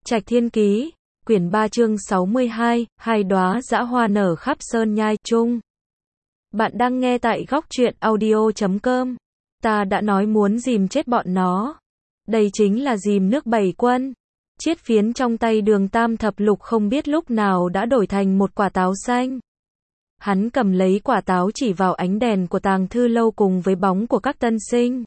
Trạch Thiên Ký, quyển 3 chương 62, hai đóa dã hoa nở khắp sơn nhai chung. Bạn đang nghe tại góc truyện audio.com. Ta đã nói muốn dìm chết bọn nó. Đây chính là dìm nước Bảy Quân. Chiết phiến trong tay Đường Tam Thập Lục không biết lúc nào đã đổi thành một quả táo xanh. Hắn cầm lấy quả táo chỉ vào ánh đèn của Tàng Thư Lâu cùng với bóng của các tân sinh.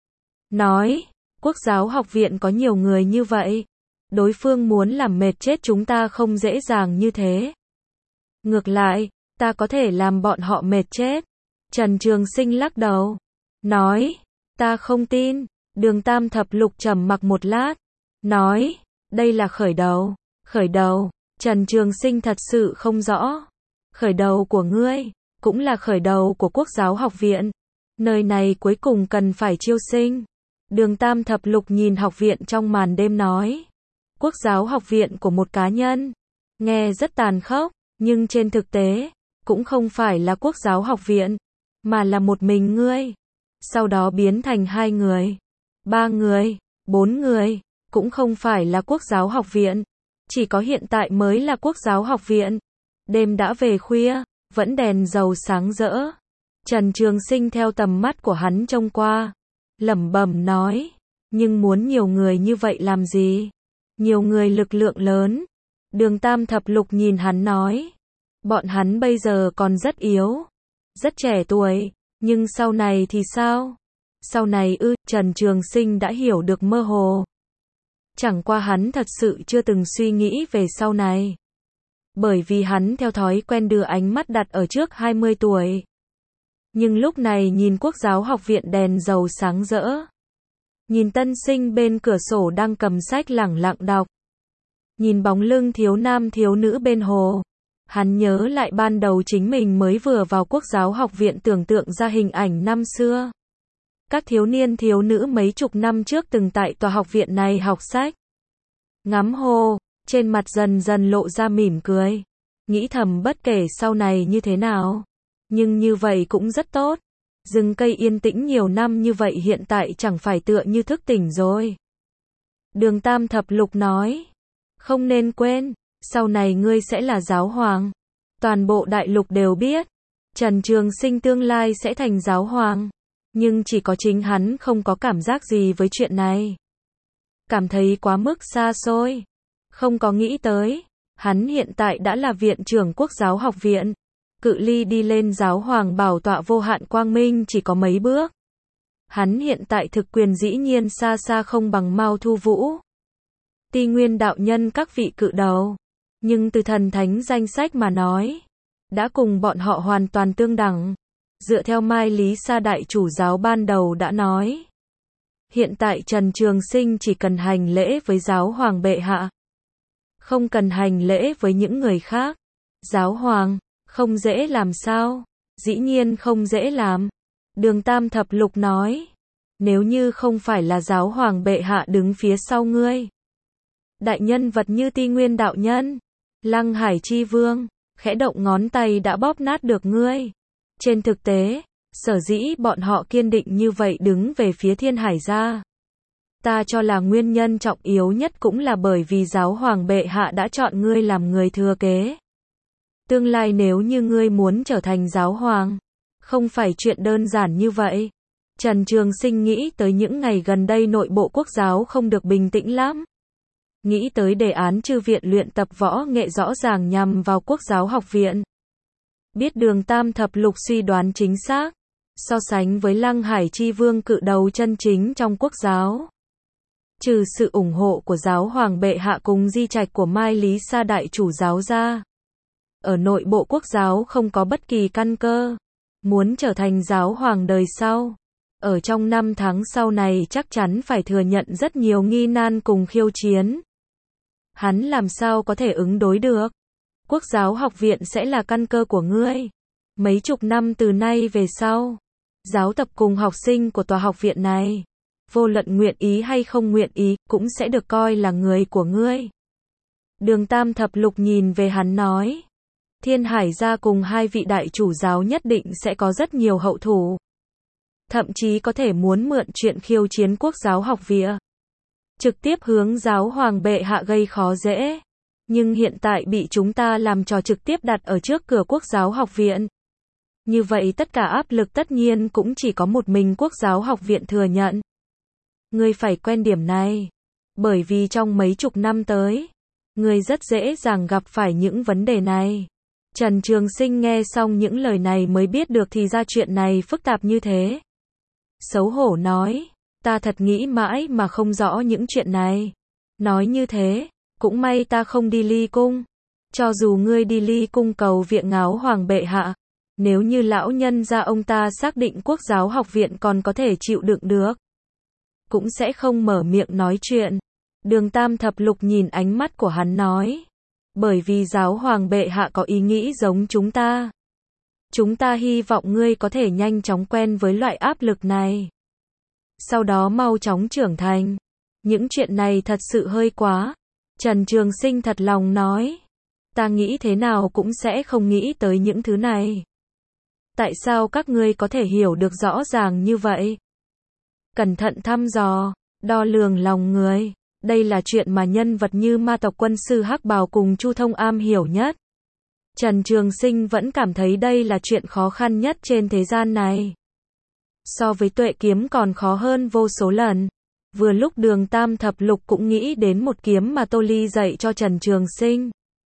Nói, Quốc giáo học viện có nhiều người như vậy. Đối phương muốn làm mệt chết chúng ta không dễ dàng như thế. Ngược lại, ta có thể làm bọn họ mệt chết. Trần Trường Sinh lắc đầu. Nói, ta không tin. Đường Tam Thập Lục trầm mặc một lát. Nói, đây là khởi đầu. Khởi đầu, Trần Trường Sinh thật sự không rõ. Khởi đầu của ngươi, cũng là khởi đầu của Quốc giáo học viện. Nơi này cuối cùng cần phải chiêu sinh. Đường Tam Thập Lục nhìn học viện trong màn đêm nói. Quốc giáo học viện của một cá nhân. Nghe rất tàn khốc, nhưng trên thực tế, cũng không phải là quốc giáo học viện, mà là một mình ngươi. Sau đó biến thành 2 người, 3 người, 4 người, cũng không phải là quốc giáo học viện. Chỉ có hiện tại mới là quốc giáo học viện. Đêm đã về khuya, vẫn đèn dầu sáng rỡ. Trần Trường Sinh theo tầm mắt của hắn trông qua, lẩm bẩm nói, nhưng muốn nhiều người như vậy làm gì? Nhiều người lực lượng lớn. Đường Tam Thập Lục nhìn hắn nói, bọn hắn bây giờ còn rất yếu, rất trẻ tuổi, nhưng sau này thì sao? Sau này Trần Trường Sinh đã hiểu được mơ hồ. Chẳng qua hắn thật sự chưa từng suy nghĩ về sau này. Bởi vì hắn theo thói quen đưa ánh mắt đặt ở trước 20 tuổi. Nhưng lúc này nhìn Quốc giáo học viện đèn dầu sáng rỡ. Nhìn tân sinh bên cửa sổ đang cầm sách lẳng lặng đọc. Nhìn bóng lưng thiếu nam thiếu nữ bên hồ. Hắn nhớ lại ban đầu chính mình mới vừa vào Quốc giáo học viện tưởng tượng ra hình ảnh năm xưa. Các thiếu niên thiếu nữ mấy chục năm trước từng tại tòa học viện này học sách. Ngắm hồ, trên mặt dần dần lộ ra mỉm cười. Nghĩ thầm bất kể sau này như thế nào. Nhưng như vậy cũng rất tốt. Rừng cây yên tĩnh nhiều năm như vậy hiện tại chẳng phải tựa như thức tỉnh rồi. Đường Tam Thập Lục nói. Không nên quên, sau này ngươi sẽ là giáo hoàng. Toàn bộ đại lục đều biết. Trần Trường Sinh tương lai sẽ thành giáo hoàng. Nhưng chỉ có chính hắn không có cảm giác gì với chuyện này. Cảm thấy quá mức xa xôi. Không có nghĩ tới. Hắn hiện tại đã là viện trưởng Quốc giáo học viện. Cự ly đi lên giáo hoàng bảo tọa vô hạn quang minh chỉ có mấy bước. Hắn hiện tại thực quyền dĩ nhiên xa xa không bằng Mao Thu Vũ. Ti Nguyên đạo nhân các vị cự đầu. Nhưng từ thần thánh danh sách mà nói, đã cùng bọn họ hoàn toàn tương đẳng. Dựa theo Mai Lý Sa đại chủ giáo ban đầu đã nói. Hiện tại Trần Trường Sinh chỉ cần hành lễ với giáo hoàng bệ hạ. Không cần hành lễ với những người khác. Giáo hoàng, không dễ làm sao? Dĩ nhiên không dễ làm. Đường Tam Thập Lục nói. Nếu như không phải là giáo hoàng bệ hạ đứng phía sau ngươi. Đại nhân vật như Ti Nguyên đạo nhân, Lăng Hải Chi Vương, khẽ động ngón tay đã bóp nát được ngươi. Trên thực tế, sở dĩ bọn họ kiên định như vậy đứng về phía Thiên Hải gia. Ta cho là nguyên nhân trọng yếu nhất cũng là bởi vì giáo hoàng bệ hạ đã chọn ngươi làm người thừa kế. Tương lai nếu như ngươi muốn trở thành giáo hoàng, không phải chuyện đơn giản như vậy. Trần Trường Sinh nghĩ tới những ngày gần đây nội bộ quốc giáo không được bình tĩnh lắm. Nghĩ tới đề án chư viện luyện tập võ nghệ rõ ràng nhằm vào Quốc giáo học viện. Biết Đường Tam Thập Lục suy đoán chính xác. So sánh với Lăng Hải Chi Vương cự đầu chân chính trong quốc giáo. Trừ sự ủng hộ của giáo hoàng bệ hạ cùng di trạch của Mai Lý Sa đại chủ giáo ra. Ở nội bộ quốc giáo không có bất kỳ căn cơ. Muốn trở thành giáo hoàng đời sau. Ở trong 5 tháng sau này chắc chắn phải thừa nhận rất nhiều nghi nan cùng khiêu chiến. Hắn làm sao có thể ứng đối được? Quốc giáo học viện sẽ là căn cơ của ngươi. Mấy chục năm từ nay về sau. Giáo tập cùng học sinh của tòa học viện này. Vô luận nguyện ý hay không nguyện ý, cũng sẽ được coi là người của ngươi. Đường Tam Thập Lục nhìn về hắn nói. Thiên Hải gia cùng 2 vị đại chủ giáo nhất định sẽ có rất nhiều hậu thủ. Thậm chí có thể muốn mượn chuyện khiêu chiến Quốc giáo học viện. trực tiếp hướng giáo hoàng bệ hạ gây khó dễ. Nhưng hiện tại bị chúng ta làm trò trực tiếp đặt ở trước cửa Quốc giáo học viện. Như vậy tất cả áp lực tất nhiên cũng chỉ có một mình Quốc giáo học viện thừa nhận. Ngươi phải quen điểm này. Bởi vì trong mấy chục năm tới, ngươi rất dễ dàng gặp phải những vấn đề này. Trần Trường Sinh nghe xong những lời này mới biết được thì ra chuyện này phức tạp như thế. Xấu hổ nói, ta thật nghĩ mãi mà không rõ những chuyện này. Nói như thế, cũng may ta không đi ly cung. Cho dù ngươi đi ly cung cầu viện ngáo hoàng bệ hạ, nếu như lão nhân gia ông ta xác định Quốc giáo học viện còn có thể chịu đựng được, cũng sẽ không mở miệng nói chuyện. Đường Tam Thập Lục nhìn ánh mắt của hắn nói, bởi vì giáo hoàng bệ hạ có ý nghĩ giống chúng ta. Chúng ta hy vọng ngươi có thể nhanh chóng quen với loại áp lực này. Sau đó mau chóng trưởng thành. Những chuyện này thật sự hơi quá. Trần Trường Sinh thật lòng nói. Ta nghĩ thế nào cũng sẽ không nghĩ tới những thứ này. Tại sao các ngươi có thể hiểu được rõ ràng như vậy? Cẩn thận thăm dò, đo lường lòng người. Đây là chuyện mà nhân vật như ma tộc quân sư Hắc Bào cùng Chu Thông am hiểu nhất. Trần Trường Sinh vẫn cảm thấy đây là chuyện khó khăn nhất trên thế gian này. So với tuệ kiếm còn khó hơn vô số lần. Vừa lúc Đường Tam Thập Lục cũng nghĩ đến một kiếm mà Tô Ly dạy cho Trần Trường Sinh.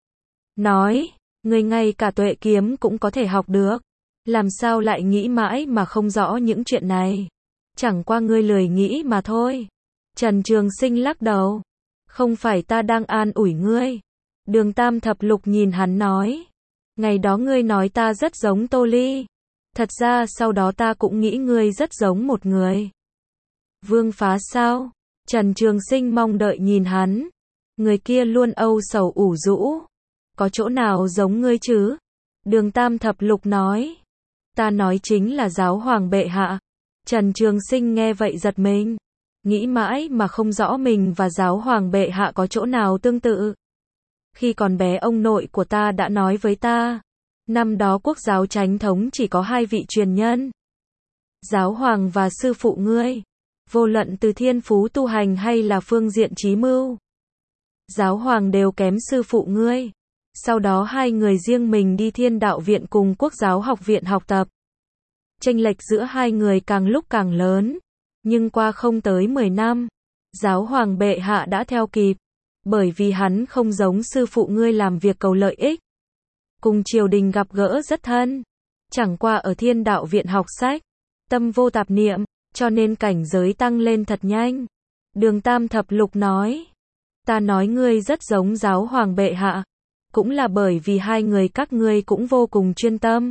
Nói, người ngay cả tuệ kiếm cũng có thể học được. Làm sao lại nghĩ mãi mà không rõ những chuyện này? Chẳng qua ngươi lười nghĩ mà thôi. Trần Trường Sinh lắc đầu. Không phải ta đang an ủi ngươi. Đường Tam Thập Lục nhìn hắn nói. Ngày đó ngươi nói ta rất giống Tô Ly. Thật ra sau đó ta cũng nghĩ ngươi rất giống một người. Vương Phá sao? Trần Trường Sinh mong đợi nhìn hắn. Người kia luôn âu sầu ủ rũ. Có chỗ nào giống ngươi chứ? Đường Tam Thập Lục nói. Ta nói chính là giáo hoàng bệ hạ. Trần Trường Sinh nghe vậy giật mình. Nghĩ mãi mà không rõ mình và giáo hoàng bệ hạ có chỗ nào tương tự. Khi còn bé ông nội của ta đã nói với ta. Năm đó Quốc giáo chánh thống chỉ có 2 vị truyền nhân. Giáo hoàng và sư phụ ngươi. Vô luận từ thiên phú tu hành hay là phương diện trí mưu. Giáo hoàng đều kém sư phụ ngươi. Sau đó 2 người riêng mình đi Thiên Đạo Viện cùng Quốc giáo học viện học tập. Chênh lệch giữa 2 người càng lúc càng lớn. Nhưng qua không tới 10 năm, giáo hoàng bệ hạ đã theo kịp. Bởi vì hắn không giống sư phụ ngươi làm việc cầu lợi ích. Cùng triều đình gặp gỡ rất thân. Chẳng qua ở Thiên Đạo Viện học sách. Tâm vô tạp niệm, cho nên cảnh giới tăng lên thật nhanh. Đường Tam Thập Lục nói. Ta nói ngươi rất giống giáo hoàng bệ hạ. Cũng là bởi vì 2 người các ngươi cũng vô cùng chuyên tâm.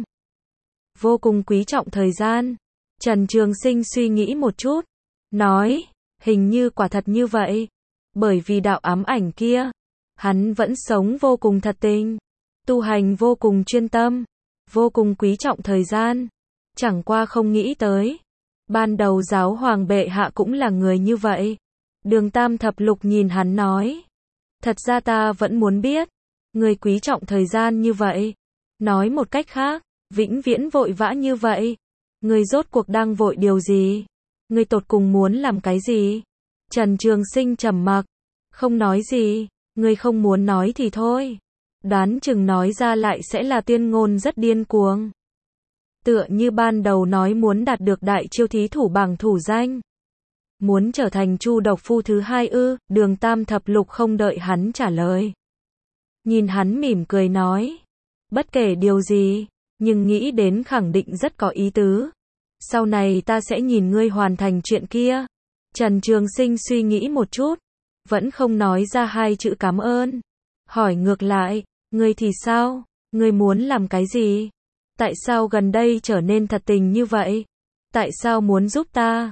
Vô cùng quý trọng thời gian. Trần Trường Sinh suy nghĩ một chút. Nói, hình như quả thật như vậy. Bởi vì đạo ám ảnh kia, hắn vẫn sống vô cùng thật tình. Tu hành vô cùng chuyên tâm. Vô cùng quý trọng thời gian. Chẳng qua không nghĩ tới. Ban đầu giáo hoàng bệ hạ cũng là người như vậy. Đường Tam Thập Lục nhìn hắn nói. Thật ra ta vẫn muốn biết. Người quý trọng thời gian như vậy. Nói một cách khác, vĩnh viễn vội vã như vậy. Người rốt cuộc đang vội điều gì? Người tột cùng muốn làm cái gì? Trần Trường Sinh trầm mặc. Không nói gì. Người không muốn nói thì thôi. Đoán chừng nói ra lại sẽ là tuyên ngôn rất điên cuồng. Tựa như ban đầu nói muốn đạt được đại chiêu thí thủ bảng thủ danh. Muốn trở thành Chu độc phu thứ 2 ư? Đường Tam Thập Lục không đợi hắn trả lời. Nhìn hắn mỉm cười nói. Bất kể điều gì, nhưng nghĩ đến khẳng định rất có ý tứ. Sau này ta sẽ nhìn ngươi hoàn thành chuyện kia. Trần Trường Sinh suy nghĩ một chút. Vẫn không nói ra 2 chữ cảm ơn. Hỏi ngược lại, ngươi thì sao? Ngươi muốn làm cái gì? Tại sao gần đây trở nên thật tình như vậy? Tại sao muốn giúp ta?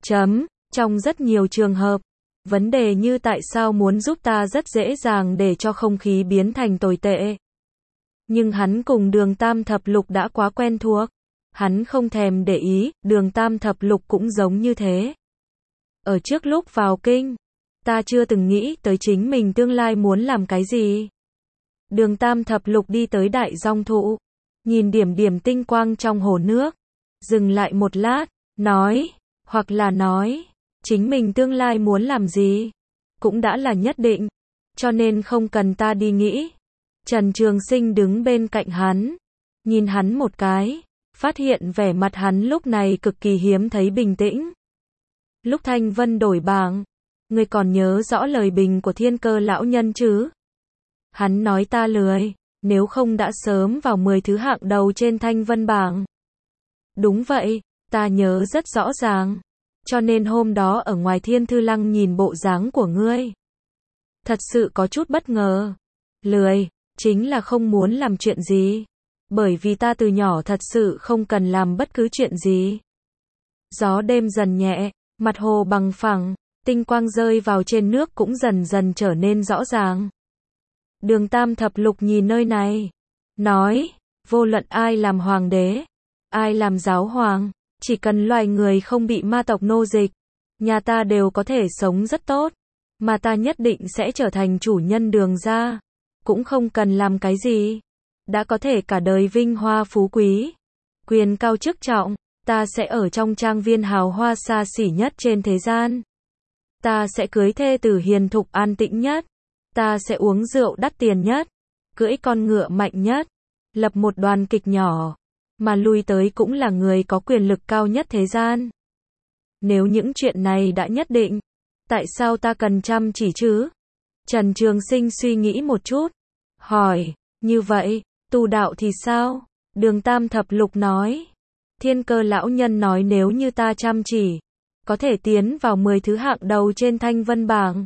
Trong rất nhiều trường hợp, vấn đề như tại sao muốn giúp ta rất dễ dàng để cho không khí biến thành tồi tệ. Nhưng hắn cùng Đường Tam Thập Lục đã quá quen thuộc. Hắn không thèm để ý, Đường Tam Thập Lục cũng giống như thế. Ở trước lúc vào kinh, ta chưa từng nghĩ tới chính mình tương lai muốn làm cái gì. Đường Tam Thập Lục đi tới đại dong thụ, nhìn điểm điểm tinh quang trong hồ nước, dừng lại một lát, nói, hoặc là nói, chính mình tương lai muốn làm gì. cũng đã là nhất định, cho nên không cần ta đi nghĩ. Trần Trường Sinh đứng bên cạnh hắn, nhìn hắn một cái, phát hiện vẻ mặt hắn lúc này cực kỳ hiếm thấy bình tĩnh. Lúc Thanh Vân đổi bảng, ngươi còn nhớ rõ lời bình của Thiên Cơ lão nhân chứ? Hắn nói ta lười, nếu không đã sớm vào 10 thứ hạng đầu trên Thanh Vân bảng. Đúng vậy, ta nhớ rất rõ ràng, cho nên hôm đó ở ngoài Thiên Thư Lăng nhìn bộ dáng của ngươi, thật sự có chút bất ngờ. Lười, chính là không muốn làm chuyện gì, bởi vì ta từ nhỏ thật sự không cần làm bất cứ chuyện gì. Gió đêm dần nhẹ, mặt hồ bằng phẳng, tinh quang rơi vào trên nước cũng dần dần trở nên rõ ràng. Đường Tam Thập Lục nhìn nơi này, nói, vô luận ai làm hoàng đế, ai làm giáo hoàng, chỉ cần loài người không bị ma tộc nô dịch, nhà ta đều có thể sống rất tốt, mà ta nhất định sẽ trở thành chủ nhân Đường gia, cũng không cần làm cái gì, đã có thể cả đời vinh hoa phú quý, quyền cao chức trọng, ta sẽ ở trong trang viên hào hoa xa xỉ nhất trên thế gian. Ta sẽ cưới thê tử hiền thục an tĩnh nhất, ta sẽ uống rượu đắt tiền nhất, cưỡi con ngựa mạnh nhất, lập một đoàn kịch nhỏ, mà lui tới cũng là người có quyền lực cao nhất thế gian. Nếu những chuyện này đã nhất định, tại sao ta cần chăm chỉ chứ? Trần Trường Sinh suy nghĩ một chút, hỏi, như vậy, tu đạo thì sao? Đường Tam Thập Lục nói, Thiên Cơ lão nhân nói nếu như ta chăm chỉ, có thể tiến vào 10 thứ hạng đầu trên Thanh Vân bảng.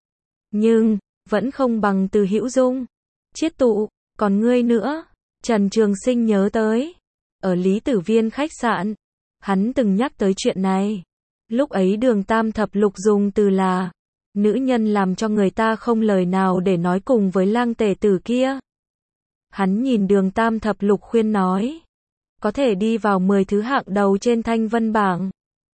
Nhưng, vẫn không bằng Từ Hữu Dung, Chiết Tụ, còn ngươi nữa. Trần Trường Sinh nhớ tới, ở Lý Tử Viên khách sạn, hắn từng nhắc tới chuyện này. Lúc ấy Đường Tam Thập Lục dùng từ là, nữ nhân làm cho người ta không lời nào để nói cùng với lang tể tử kia. Hắn nhìn Đường Tam Thập Lục khuyên nói, có thể đi vào 10 thứ hạng đầu trên Thanh Vân bảng.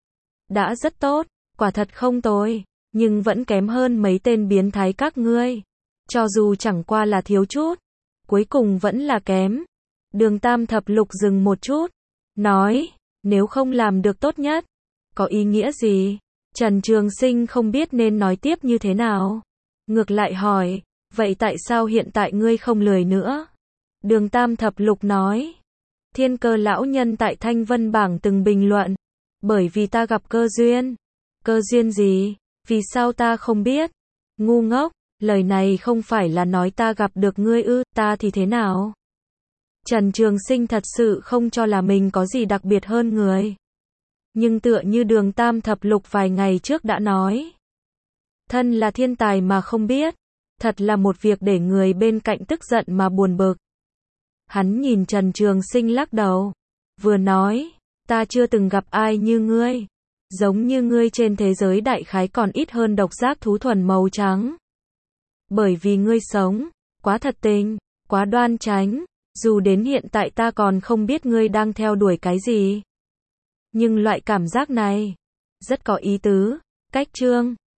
Đã rất tốt, quả thật không tồi, nhưng vẫn kém hơn mấy tên biến thái các ngươi. Cho dù chẳng qua là thiếu chút, cuối cùng vẫn là kém. Đường Tam Thập Lục dừng một chút, nói, nếu không làm được tốt nhất, có ý nghĩa gì? Trần Trường Sinh không biết nên nói tiếp như thế nào. Ngược lại hỏi, vậy tại sao hiện tại ngươi không lười nữa? Đường Tam Thập Lục nói, Thiên Cơ lão nhân tại Thanh Vân bảng từng bình luận, bởi vì ta gặp cơ duyên. Cơ duyên gì? Vì sao ta không biết? Ngu ngốc, lời này không phải là nói ta gặp được ngươi ư, ta thì thế nào? Trần Trường Sinh thật sự không cho là mình có gì đặc biệt hơn người. Nhưng tựa như Đường Tam Thập Lục vài ngày trước đã nói, thân là thiên tài mà không biết, thật là một việc để người bên cạnh tức giận mà buồn bực. Hắn nhìn Trần Trường Sinh lắc đầu, vừa nói, ta chưa từng gặp ai như ngươi. Giống như ngươi trên thế giới đại khái còn ít hơn độc giác thú thuần màu trắng. Bởi vì ngươi sống, quá thật tình, quá đoan chánh, dù đến hiện tại ta còn không biết ngươi đang theo đuổi cái gì. Nhưng loại cảm giác này, rất có ý tứ. Cách chương